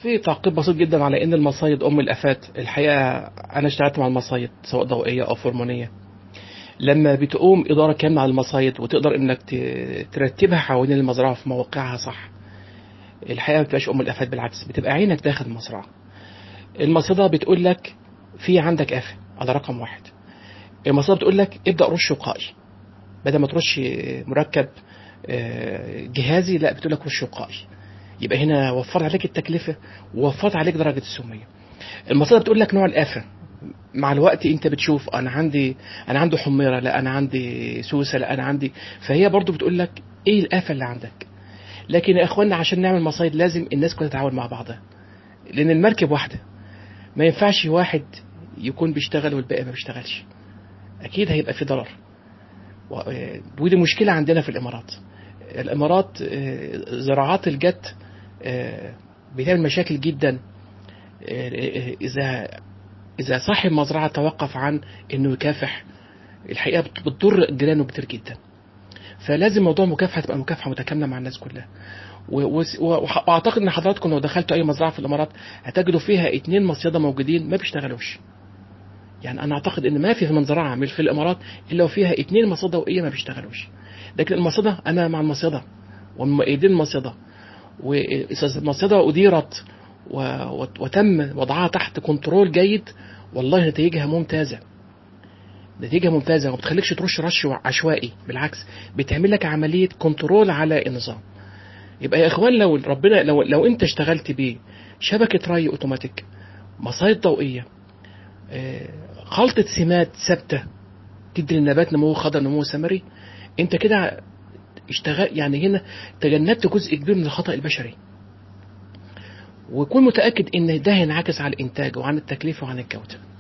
في تعقيب بسيط جدا على ان المصايد ام الافات. الحقيقه انا اشتغلت مع المصايد سواء ضوئيه او فرمانيه. لما بتقوم اداره كامله على المصايد وتقدر انك ترتبها حوالين المزرعه في مواقعها صح، الحقيقه ما بتبقاش ام الافات، بالعكس بتبقى عينك داخل المزرعه. المصيده بتقول لك في عندك افه، على رقم واحد. المصيده بتقول لك ابدا رش وقائي، بدل ما ترش مركب جهازي، لا بتقول لك رش وقائي. يبقى هنا وفرت عليك التكلفه ووفرت عليك درجه السميه. المصادر بتقول لك نوع الآفة. مع الوقت انت بتشوف انا عندي حميرة، لا انا عندي سوسة، لا انا عندي. فهي برضو بتقول لك ايه الآفة اللي عندك. لكن يا اخوانا عشان نعمل مصايد لازم الناس كلها تتعاون مع بعضها، لان المركب واحدة. ما ينفعش واحد يكون بيشتغل والباقي ما بيشتغلش، اكيد هيبقى في ضرر. ودي مشكلة عندنا في الامارات. الامارات زراعات الجت بتعمل مشاكل جدا. اذا صاحب مزرعة توقف عن انه يكافح، الحقيقه بتضر جيرانه كتير جدا. فلازم موضوع مكافحه تبقى مكافحه متكامله مع الناس كلها. واعتقد ان حضراتكم لو دخلتوا اي مزرعه في الامارات هتجدوا فيها اتنين مصيده موجودين ما بيشتغلوش. يعني انا اعتقد ان ما في مزرعه في الامارات الا وفيها اتنين مصيده ضوئيه ما بيشتغلوش. لكن المصيده انا مع المصيده ومؤيدين المصيده. واذا المصيده اديرت وتم وضعها تحت كنترول جيد، والله نتائجها ممتازه. نتيجة ممتازة، وما بتخليكش ترش رش عشوائي، بالعكس بتعمل لك عملية كنترول على النظام. يبقى يا اخوان لو ربنا لو انت اشتغلت بشبكة ري اوتوماتيك، مصايد ضوئية، خلطة سمات ثابتة تدي للنبات نمو خضر نمو ثمري، انت كده اشتغل. يعني هنا تجنبت جزء كبير من الخطأ البشري. وكون متأكد ان ده هينعكس على الانتاج وعن التكلفة وعن الجودة.